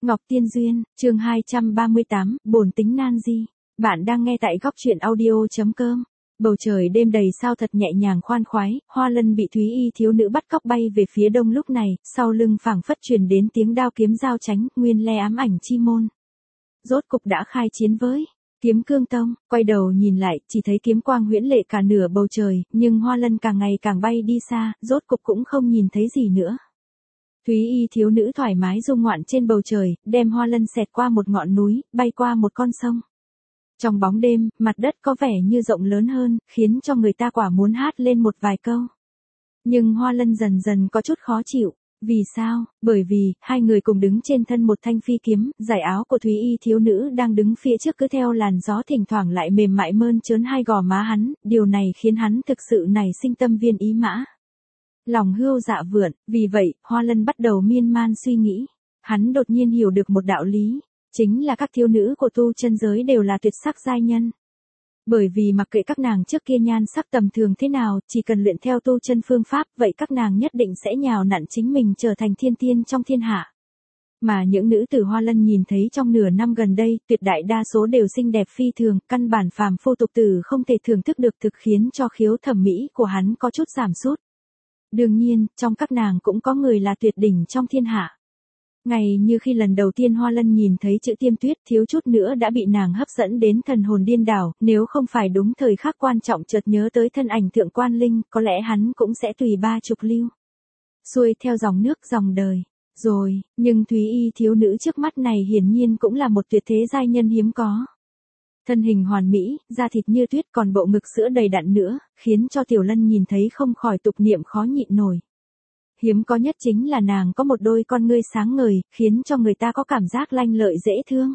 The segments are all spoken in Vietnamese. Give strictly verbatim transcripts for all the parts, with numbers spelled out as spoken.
Ngọc Tiên Duyên, chương hai trăm ba mươi tám, bổn tính nan di. Bạn đang nghe tại góc truyện audio.com. Bầu trời đêm đầy sao thật nhẹ nhàng khoan khoái, Hoa Lân bị Thúy Y thiếu nữ bắt cóc bay về phía đông lúc này, sau lưng phảng phất truyền đến tiếng đao kiếm giao tránh, nguyên le ám ảnh chi môn. Rốt cục đã khai chiến với Kiếm Cương Tông, quay đầu nhìn lại, chỉ thấy kiếm quang huyễn lệ cả nửa bầu trời, nhưng Hoa Lân càng ngày càng bay đi xa, rốt cục cũng không nhìn thấy gì nữa. Thúy Y thiếu nữ thoải mái du ngoạn trên bầu trời, đem Hoa Lân xẹt qua một ngọn núi, bay qua một con sông. Trong bóng đêm, mặt đất có vẻ như rộng lớn hơn, khiến cho người ta quả muốn hát lên một vài câu. Nhưng Hoa Lân dần dần có chút khó chịu. Vì sao? Bởi vì, hai người cùng đứng trên thân một thanh phi kiếm, giải áo của Thúy Y thiếu nữ đang đứng phía trước cứ theo làn gió thỉnh thoảng lại mềm mại mơn trớn hai gò má hắn, điều này khiến hắn thực sự nảy sinh tâm viên ý mã. Lòng hươu dạ vượn, vì vậy, Hoa Lân bắt đầu miên man suy nghĩ. Hắn đột nhiên hiểu được một đạo lý, chính là các thiếu nữ của tu chân giới đều là tuyệt sắc giai nhân. Bởi vì mặc kệ các nàng trước kia nhan sắc tầm thường thế nào, chỉ cần luyện theo tu chân phương pháp, vậy các nàng nhất định sẽ nhào nặn chính mình trở thành thiên tiên trong thiên hạ. Mà những nữ tử Hoa Lân nhìn thấy trong nửa năm gần đây, tuyệt đại đa số đều xinh đẹp phi thường, căn bản phàm phu tục tử không thể thưởng thức được thực khiến cho khiếu thẩm mỹ của hắn có chút giảm sút. Đương nhiên, trong các nàng cũng có người là tuyệt đỉnh trong thiên hạ. Ngày như khi lần đầu tiên Hoa Lân nhìn thấy chữ Tiêm Tuyết, thiếu chút nữa đã bị nàng hấp dẫn đến thần hồn điên đảo, nếu không phải đúng thời khắc quan trọng chợt nhớ tới thân ảnh Thượng Quan Linh, có lẽ hắn cũng sẽ tùy ba chục lưu. Xuôi theo dòng nước dòng đời. Rồi, nhưng Thúy Y thiếu nữ trước mắt này hiển nhiên cũng là một tuyệt thế giai nhân hiếm có. Thân hình hoàn mỹ, da thịt như tuyết còn bộ ngực sữa đầy đặn nữa, khiến cho Tiểu Lân nhìn thấy không khỏi tục niệm khó nhịn nổi. Hiếm có nhất chính là nàng có một đôi con ngươi sáng ngời, khiến cho người ta có cảm giác lanh lợi dễ thương.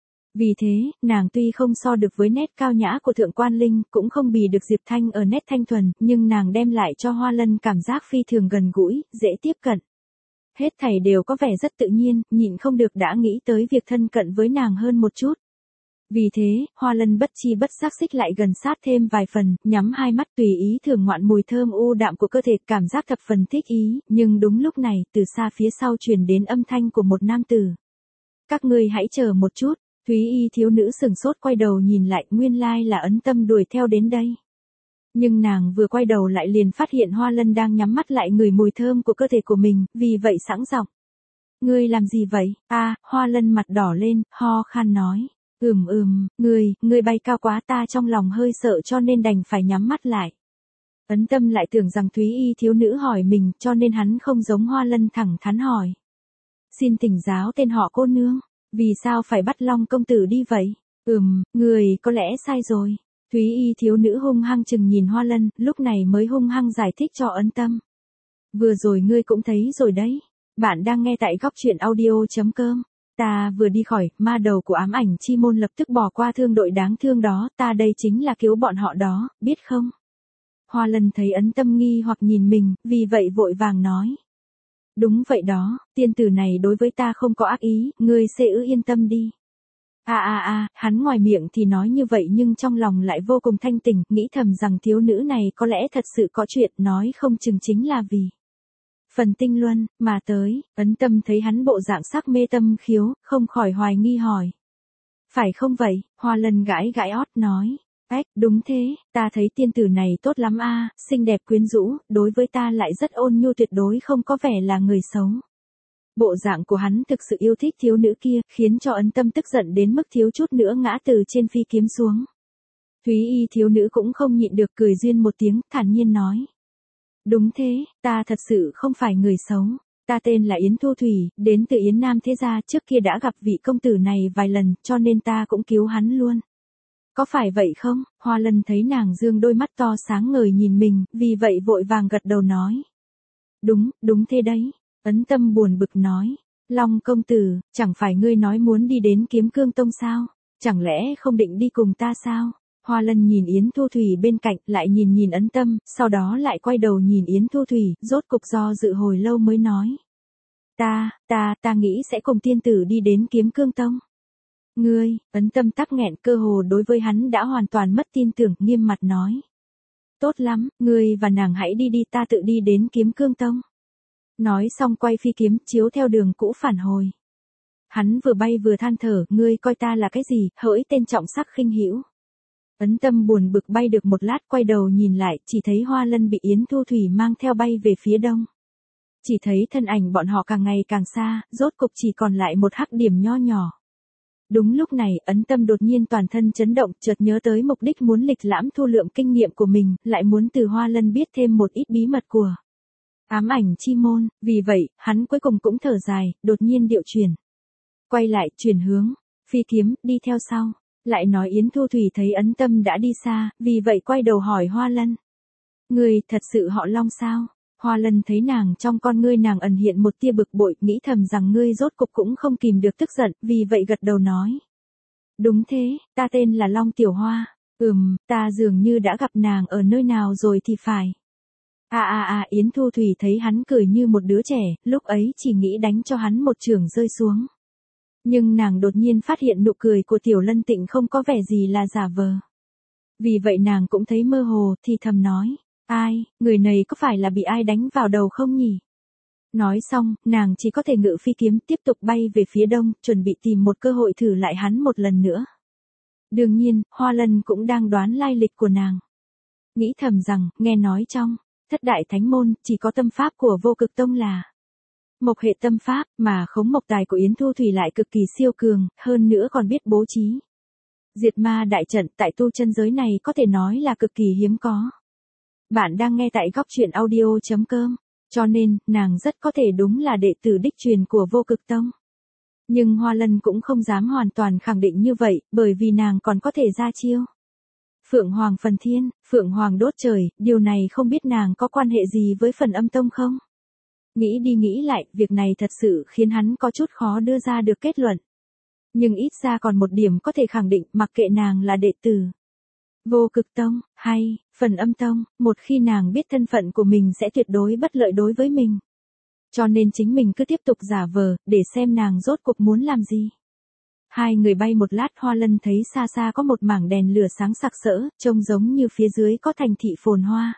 Vì thế, nàng tuy không so được với nét cao nhã của Thượng Quan Linh, cũng không bì được Diệp Thanh ở nét thanh thuần, nhưng nàng đem lại cho Hoa Lân cảm giác phi thường gần gũi, dễ tiếp cận. Hết thảy đều có vẻ rất tự nhiên, nhịn không được đã nghĩ tới việc thân cận với nàng hơn một chút. Vì thế, Hoa Lân bất chi bất giác xích lại gần sát thêm vài phần, nhắm hai mắt tùy ý thưởng ngoạn mùi thơm u đạm của cơ thể, cảm giác thập phần thích ý, nhưng đúng lúc này, từ xa phía sau truyền đến âm thanh của một nam tử. Các ngươi hãy chờ một chút, Thúy Y thiếu nữ sừng sốt quay đầu nhìn lại, nguyên lai là Ấn Tâm đuổi theo đến đây. Nhưng nàng vừa quay đầu lại liền phát hiện Hoa Lân đang nhắm mắt lại ngửi mùi thơm của cơ thể của mình, vì vậy sẵn giọng. Ngươi làm gì vậy? A, Hoa Lân mặt đỏ lên, ho khan nói. Ừm ừm, ngươi, ngươi bay cao quá, ta trong lòng hơi sợ cho nên đành phải nhắm mắt lại. Ấn Tâm lại tưởng rằng Thúy Y thiếu nữ hỏi mình, cho nên hắn không giống Hoa Lân thẳng thắn hỏi. Xin thỉnh giáo tên họ cô nương, vì sao phải bắt Long công tử đi vậy? Ừm, ngươi có lẽ sai rồi. Thúy Y thiếu nữ hung hăng chừng nhìn Hoa Lân, lúc này mới hung hăng giải thích cho Ấn Tâm. Vừa rồi ngươi cũng thấy rồi đấy. Bạn đang nghe tại góc truyện audio.com. Ta vừa đi khỏi, ma đầu của ám ảnh chi môn lập tức bỏ qua thương đội đáng thương đó, ta đây chính là cứu bọn họ đó, biết không? Hoa Lân thấy Ấn Tâm nghi hoặc nhìn mình, vì vậy vội vàng nói. Đúng vậy đó, tiên tử này đối với ta không có ác ý, ngươi sẽ ư yên tâm đi. À à à, hắn ngoài miệng thì nói như vậy nhưng trong lòng lại vô cùng thanh tỉnh, nghĩ thầm rằng thiếu nữ này có lẽ thật sự có chuyện, nói không chừng chính là vì Phần Tinh Luân, mà tới. Ấn Tâm thấy hắn bộ dạng sắc mê tâm khiếu, không khỏi hoài nghi hỏi. Phải không vậy? Hoa Lân gãi gãi ót nói. Ếch, đúng thế, ta thấy tiên tử này tốt lắm a, xinh đẹp quyến rũ, đối với ta lại rất ôn nhu, tuyệt đối không có vẻ là người xấu. Bộ dạng của hắn thực sự yêu thích thiếu nữ kia, khiến cho Ấn Tâm tức giận đến mức thiếu chút nữa ngã từ trên phi kiếm xuống. Thúy Y thiếu nữ cũng không nhịn được cười duyên một tiếng, thản nhiên nói. Đúng thế, ta thật sự không phải người xấu. Ta tên là Yến Thu Thủy, đến từ Yến Nam thế gia, trước kia đã gặp vị công tử này vài lần, cho nên ta cũng cứu hắn luôn. Có phải vậy không? Hoa Lân thấy nàng dương đôi mắt to sáng ngời nhìn mình, vì vậy vội vàng gật đầu nói. Đúng, đúng thế đấy. Ấn Tâm buồn bực nói. Long công tử, chẳng phải ngươi nói muốn đi đến Kiếm Cương Tông sao? Chẳng lẽ không định đi cùng ta sao? Hoa Lân nhìn Yến Thu Thủy bên cạnh, lại nhìn nhìn Ấn Tâm, sau đó lại quay đầu nhìn Yến Thu Thủy, rốt cục do dự hồi lâu mới nói. Ta, ta, ta nghĩ sẽ cùng tiên tử đi đến Kiếm Cương Tông. Ngươi, Ấn Tâm tắc nghẹn, cơ hồ đối với hắn đã hoàn toàn mất tin tưởng, nghiêm mặt nói. Tốt lắm, ngươi và nàng hãy đi đi, ta tự đi đến Kiếm Cương Tông. Nói xong quay phi kiếm, chiếu theo đường cũ phản hồi. Hắn vừa bay vừa than thở, ngươi coi ta là cái gì, hỡi tên trọng sắc khinh hữu. Ấn Tâm buồn bực bay được một lát quay đầu nhìn lại, chỉ thấy Hoa Lân bị Yến Thu Thủy mang theo bay về phía đông. Chỉ thấy thân ảnh bọn họ càng ngày càng xa, rốt cục chỉ còn lại một hắc điểm nho nhỏ. Đúng lúc này, Ấn Tâm đột nhiên toàn thân chấn động, chợt nhớ tới mục đích muốn lịch lãm thu lượm kinh nghiệm của mình, lại muốn từ Hoa Lân biết thêm một ít bí mật của ám ảnh chi môn, vì vậy, hắn cuối cùng cũng thở dài, đột nhiên điệu chuyển. Quay lại, chuyển hướng, phi kiếm, đi theo sau. Lại nói Yến Thu Thủy thấy Ấn Tâm đã đi xa, vì vậy quay đầu hỏi Hoa Lân. Ngươi, thật sự họ Long sao? Hoa Lân thấy nàng trong con ngươi nàng ẩn hiện một tia bực bội, nghĩ thầm rằng ngươi rốt cục cũng không kìm được tức giận, vì vậy gật đầu nói. Đúng thế, ta tên là Long Tiểu Hoa, ừm, ta dường như đã gặp nàng ở nơi nào rồi thì phải. À à à, Yến Thu Thủy thấy hắn cười như một đứa trẻ, lúc ấy chỉ nghĩ đánh cho hắn một chưởng rơi xuống. Nhưng nàng đột nhiên phát hiện nụ cười của Tiểu Lân Tịnh không có vẻ gì là giả vờ. Vì vậy nàng cũng thấy mơ hồ, thì thầm nói, ai, người này có phải là bị ai đánh vào đầu không nhỉ? Nói xong, nàng chỉ có thể ngự phi kiếm tiếp tục bay về phía đông, chuẩn bị tìm một cơ hội thử lại hắn một lần nữa. Đương nhiên, Hoa Lân cũng đang đoán lai lịch của nàng. Nghĩ thầm rằng, nghe nói trong thất đại thánh môn, chỉ có tâm pháp của Vô Cực Tông là Mộc hệ tâm pháp, mà khống mộc tài của Yến Thu Thủy lại cực kỳ siêu cường, hơn nữa còn biết bố trí diệt ma đại trận, tại tu chân giới này có thể nói là cực kỳ hiếm có. Bạn đang nghe tại góc truyện audio chấm com, cho nên, nàng rất có thể đúng là đệ tử đích truyền của Vô Cực Tông. Nhưng Hoa Lân cũng không dám hoàn toàn khẳng định như vậy, bởi vì nàng còn có thể ra chiêu. Phượng Hoàng phần thiên, Phượng Hoàng đốt trời, điều này không biết nàng có quan hệ gì với phần âm tông không? Nghĩ đi nghĩ lại, việc này thật sự khiến hắn có chút khó đưa ra được kết luận. Nhưng ít ra còn một điểm có thể khẳng định, mặc kệ nàng là đệ tử Vô Cực Tông, hay phần âm tông, một khi nàng biết thân phận của mình sẽ tuyệt đối bất lợi đối với mình. Cho nên chính mình cứ tiếp tục giả vờ, để xem nàng rốt cuộc muốn làm gì. Hai người bay một lát, Hoa Lân thấy xa xa có một mảng đèn lửa sáng sặc sỡ, trông giống như phía dưới có thành thị phồn hoa.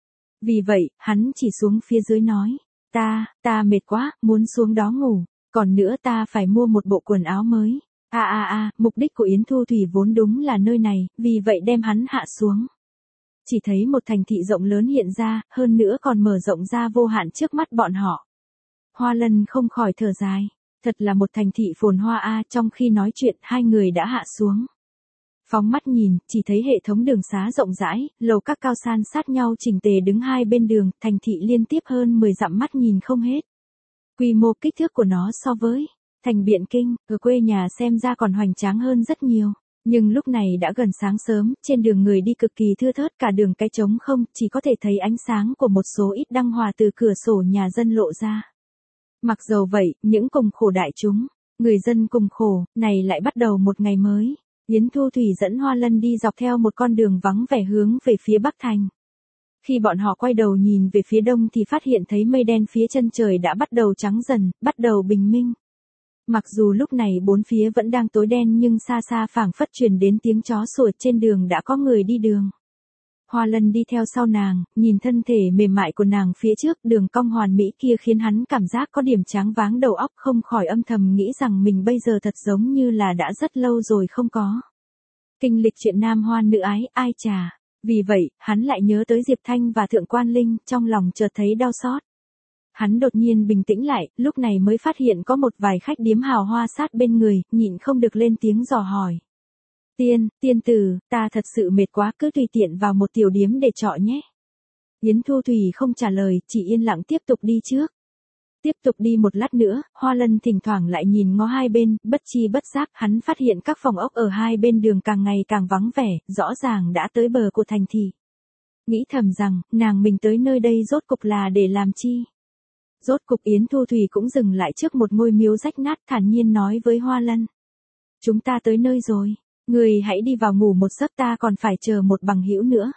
Vì vậy, hắn chỉ xuống phía dưới nói, ta, ta mệt quá, muốn xuống đó ngủ, còn nữa ta phải mua một bộ quần áo mới. À à à, mục đích của Yến Thu Thủy vốn đúng là nơi này, vì vậy đem hắn hạ xuống. Chỉ thấy một thành thị rộng lớn hiện ra, hơn nữa còn mở rộng ra vô hạn trước mắt bọn họ. Hoa Lân không khỏi thở dài, thật là một thành thị phồn hoa a. Trong khi nói chuyện, hai người đã hạ xuống. Phóng mắt nhìn, chỉ thấy hệ thống đường xá rộng rãi, lầu các cao san sát nhau chỉnh tề đứng hai bên đường, thành thị liên tiếp hơn mười dặm mắt nhìn không hết. Quy mô kích thước của nó so với thành Biện Kinh, ở quê nhà xem ra còn hoành tráng hơn rất nhiều. Nhưng lúc này đã gần sáng sớm, trên đường người đi cực kỳ thưa thớt, cả đường cái trống không, chỉ có thể thấy ánh sáng của một số ít đăng hòa từ cửa sổ nhà dân lộ ra. Mặc dầu vậy, những cùng khổ đại chúng, người dân cùng khổ, này lại bắt đầu một ngày mới. Yến Thu Thủy dẫn Hoa Lân đi dọc theo một con đường vắng vẻ hướng về phía Bắc Thành. Khi bọn họ quay đầu nhìn về phía đông thì phát hiện thấy mây đen phía chân trời đã bắt đầu trắng dần, bắt đầu bình minh. Mặc dù lúc này bốn phía vẫn đang tối đen nhưng xa xa phảng phất truyền đến tiếng chó sủa, trên đường đã có người đi đường. Hoa Lân đi theo sau nàng, nhìn thân thể mềm mại của nàng phía trước, đường cong hoàn mỹ kia khiến hắn cảm giác có điểm choáng váng đầu óc, không khỏi âm thầm nghĩ rằng mình bây giờ thật giống như là đã rất lâu rồi không có kinh lịch chuyện nam hoan nữ ái, ai chà. Vì vậy, hắn lại nhớ tới Diệp Thanh và Thượng Quan Linh, trong lòng chợt thấy đau xót. Hắn đột nhiên bình tĩnh lại, lúc này mới phát hiện có một vài khách điếm hào hoa sát bên người, nhịn không được lên tiếng dò hỏi. Tiên, tiên tử, ta thật sự mệt quá, cứ tùy tiện vào một tiểu điếm để trọ nhé. Yến Thu Thủy không trả lời, chỉ yên lặng tiếp tục đi trước. Tiếp tục đi một lát nữa, Hoa Lân thỉnh thoảng lại nhìn ngó hai bên, bất chi bất giác, hắn phát hiện các phòng ốc ở hai bên đường càng ngày càng vắng vẻ, rõ ràng đã tới bờ của thành thị. Nghĩ thầm rằng, nàng mình tới nơi đây rốt cục là để làm chi? Rốt cục Yến Thu Thủy cũng dừng lại trước một ngôi miếu rách nát, thản nhiên nói với Hoa Lân. Chúng ta tới nơi rồi, người hãy đi vào ngủ một giấc, ta còn phải chờ một bằng hữu nữa.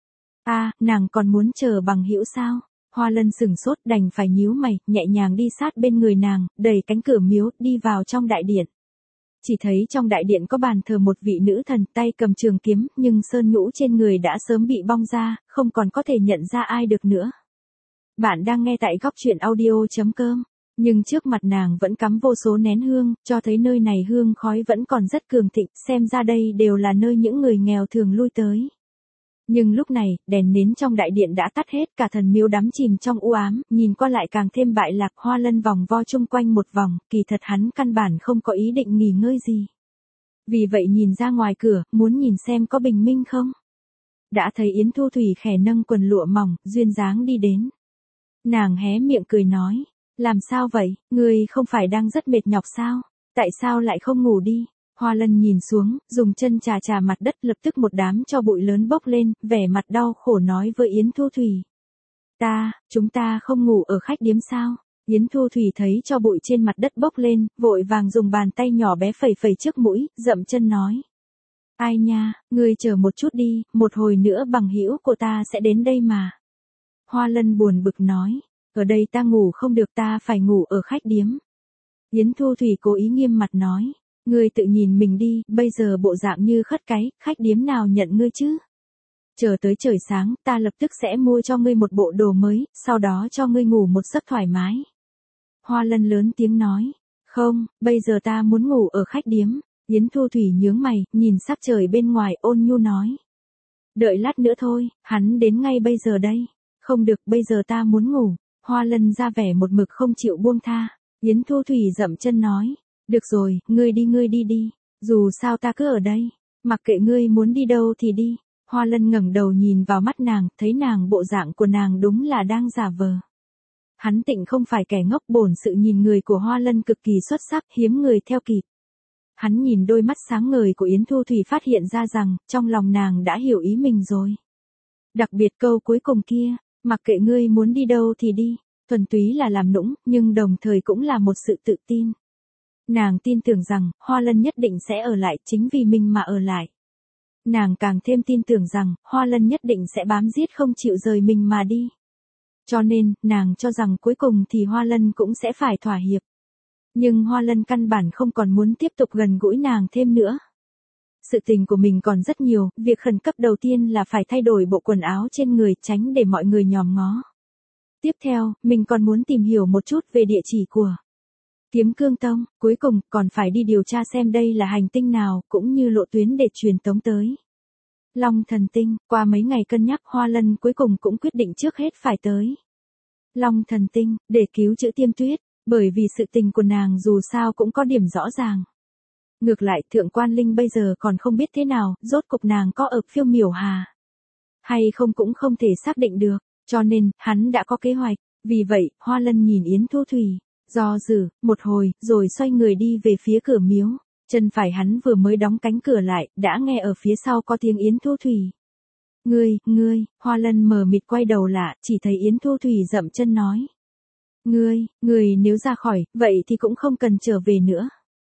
À, nàng còn muốn chờ bằng hữu sao? Hoa Lân sừng sốt, đành phải nhíu mày, nhẹ nhàng đi sát bên người nàng, đẩy cánh cửa miếu, đi vào trong đại điện. Chỉ thấy trong đại điện có bàn thờ một vị nữ thần, tay cầm trường kiếm, nhưng sơn nhũ trên người đã sớm bị bong ra, không còn có thể nhận ra ai được nữa. Bạn đang nghe tại góc truyện audio chấm com. Nhưng trước mặt nàng vẫn cắm vô số nén hương, cho thấy nơi này hương khói vẫn còn rất cường thịnh, xem ra đây đều là nơi những người nghèo thường lui tới. Nhưng lúc này, đèn nến trong đại điện đã tắt hết, cả thần miếu đắm chìm trong u ám, nhìn qua lại càng thêm bại lạc. Hoa Lân vòng vo chung quanh một vòng, kỳ thật hắn căn bản không có ý định nghỉ ngơi gì. Vì vậy nhìn ra ngoài cửa, muốn nhìn xem có bình minh không. Đã thấy Yến Thu Thủy khẽ nâng quần lụa mỏng, duyên dáng đi đến. Nàng hé miệng cười nói, làm sao vậy, ngươi không phải đang rất mệt nhọc sao, tại sao lại không ngủ đi? Hoa Lân nhìn xuống, dùng chân chà chà mặt đất, lập tức một đám tro bụi lớn bốc lên, vẻ mặt đau khổ nói với Yến Thu Thủy. Ta, chúng ta không ngủ ở khách điếm sao? Yến Thu Thủy thấy tro bụi trên mặt đất bốc lên, vội vàng dùng bàn tay nhỏ bé phẩy phẩy trước mũi, dậm chân nói. Ai nha, ngươi chờ một chút đi, một hồi nữa bằng hữu của ta sẽ đến đây mà. Hoa Lân buồn bực nói, ở đây ta ngủ không được, ta phải ngủ ở khách điếm. Yến Thu Thủy cố ý nghiêm mặt nói, ngươi tự nhìn mình đi, bây giờ bộ dạng như khất cái, khách điếm nào nhận ngươi chứ? Chờ tới trời sáng, ta lập tức sẽ mua cho ngươi một bộ đồ mới, sau đó cho ngươi ngủ một giấc thoải mái. Hoa Lân lớn tiếng nói, không, bây giờ ta muốn ngủ ở khách điếm. Yến Thu Thủy nhướng mày, nhìn sắc trời bên ngoài, ôn nhu nói. Đợi lát nữa thôi, hắn đến ngay bây giờ đây. Không được, bây giờ ta muốn ngủ. Hoa Lân ra vẻ một mực không chịu buông tha. Yến Thu Thủy dậm chân nói. Được rồi, ngươi đi ngươi đi đi. Dù sao ta cứ ở đây. Mặc kệ ngươi muốn đi đâu thì đi. Hoa Lân ngẩng đầu nhìn vào mắt nàng, thấy nàng bộ dạng của nàng đúng là đang giả vờ. Hắn tịnh không phải kẻ ngốc, bổn sự nhìn người của Hoa Lân cực kỳ xuất sắc, hiếm người theo kịp. Hắn nhìn đôi mắt sáng ngời của Yến Thu Thủy phát hiện ra rằng, trong lòng nàng đã hiểu ý mình rồi. Đặc biệt câu cuối cùng kia, mặc kệ ngươi muốn đi đâu thì đi, thuần túy là làm nũng, nhưng đồng thời cũng là một sự tự tin. Nàng tin tưởng rằng, Hoa Lân nhất định sẽ ở lại, chính vì mình mà ở lại. Nàng càng thêm tin tưởng rằng, Hoa Lân nhất định sẽ bám giết không chịu rời mình mà đi. Cho nên, nàng cho rằng cuối cùng thì Hoa Lân cũng sẽ phải thỏa hiệp. Nhưng Hoa Lân căn bản không còn muốn tiếp tục gần gũi nàng thêm nữa. Sự tình của mình còn rất nhiều, việc khẩn cấp đầu tiên là phải thay đổi bộ quần áo trên người, tránh để mọi người nhòm ngó. Tiếp theo, mình còn muốn tìm hiểu một chút về địa chỉ của Kiếm Cương Tông, cuối cùng còn phải đi điều tra xem đây là hành tinh nào, cũng như lộ tuyến để truyền tống tới Long Thần Tinh. Qua mấy ngày cân nhắc, Hoa Lân cuối cùng cũng quyết định trước hết phải tới Long Thần Tinh, để cứu chữ Tiêm Tuyết, bởi vì sự tình của nàng dù sao cũng có điểm rõ ràng. Ngược lại, Thượng Quan Linh bây giờ còn không biết thế nào, rốt cục nàng có ở Phiêu Miểu Hà hay không cũng không thể xác định được, cho nên, hắn đã có kế hoạch. Vì vậy, Hoa Lân nhìn Yến Thu Thủy, do dự, một hồi, rồi xoay người đi về phía cửa miếu. Chân phải hắn vừa mới đóng cánh cửa lại, đã nghe ở phía sau có tiếng Yến Thu Thủy. Ngươi, ngươi, Hoa Lân mờ mịt quay đầu lạ, chỉ thấy Yến Thu Thủy dậm chân nói. Ngươi, ngươi nếu ra khỏi, vậy thì cũng không cần trở về nữa.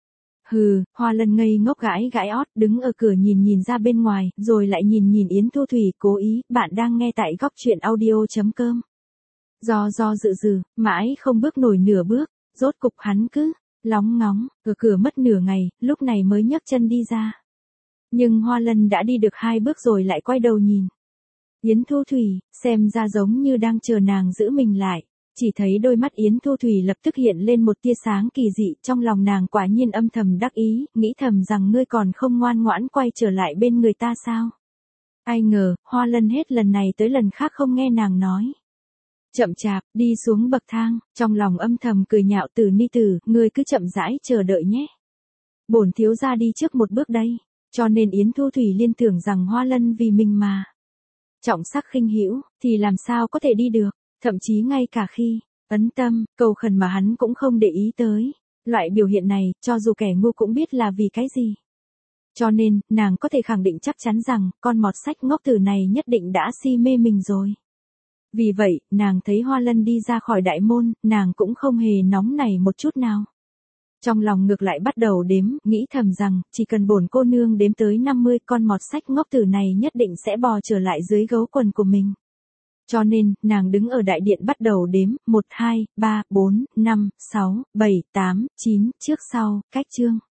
Hừ, Hoa Lân ngây ngốc gãi gãi ót, đứng ở cửa nhìn nhìn ra bên ngoài, rồi lại nhìn nhìn Yến Thu Thủy, cố ý, bạn đang nghe tại góc truyện audio.com. Do do dự dự, mãi không bước nổi nửa bước, rốt cục hắn cứ lóng ngóng, ở cửa mất nửa ngày, lúc này mới nhấc chân đi ra. Nhưng Hoa Lân đã đi được hai bước rồi lại quay đầu nhìn. Yến Thu Thủy, xem ra giống như đang chờ nàng giữ mình lại. Chỉ thấy đôi mắt Yến Thu Thủy lập tức hiện lên một tia sáng kỳ dị, trong lòng nàng quả nhiên âm thầm đắc ý, nghĩ thầm rằng ngươi còn không ngoan ngoãn quay trở lại bên người ta sao. Ai ngờ, Hoa Lân hết lần này tới lần khác không nghe nàng nói. Chậm chạp, đi xuống bậc thang, trong lòng âm thầm cười nhạo Từ Ni Tử, ngươi cứ chậm rãi chờ đợi nhé. Bổn thiếu gia đi trước một bước đây, cho nên Yến Thu Thủy liên tưởng rằng Hoa Lân vì mình mà trọng sắc khinh hữu, thì làm sao có thể đi được, thậm chí ngay cả khi ấn tâm, cầu khẩn mà hắn cũng không để ý tới. Loại biểu hiện này, cho dù kẻ ngu cũng biết là vì cái gì. Cho nên, nàng có thể khẳng định chắc chắn rằng, con mọt sách ngốc tử này nhất định đã si mê mình rồi. Vì vậy, nàng thấy Hoa Lân đi ra khỏi đại môn, nàng cũng không hề nóng nảy một chút nào. Trong lòng ngược lại bắt đầu đếm, nghĩ thầm rằng, chỉ cần bổn cô nương đếm tới năm mươi, con mọt sách ngốc tử này nhất định sẽ bò trở lại dưới gấu quần của mình. Cho nên, nàng đứng ở đại điện bắt đầu đếm, một, hai, ba, bốn, năm, sáu, bảy, tám, chín, trước sau, cách chương.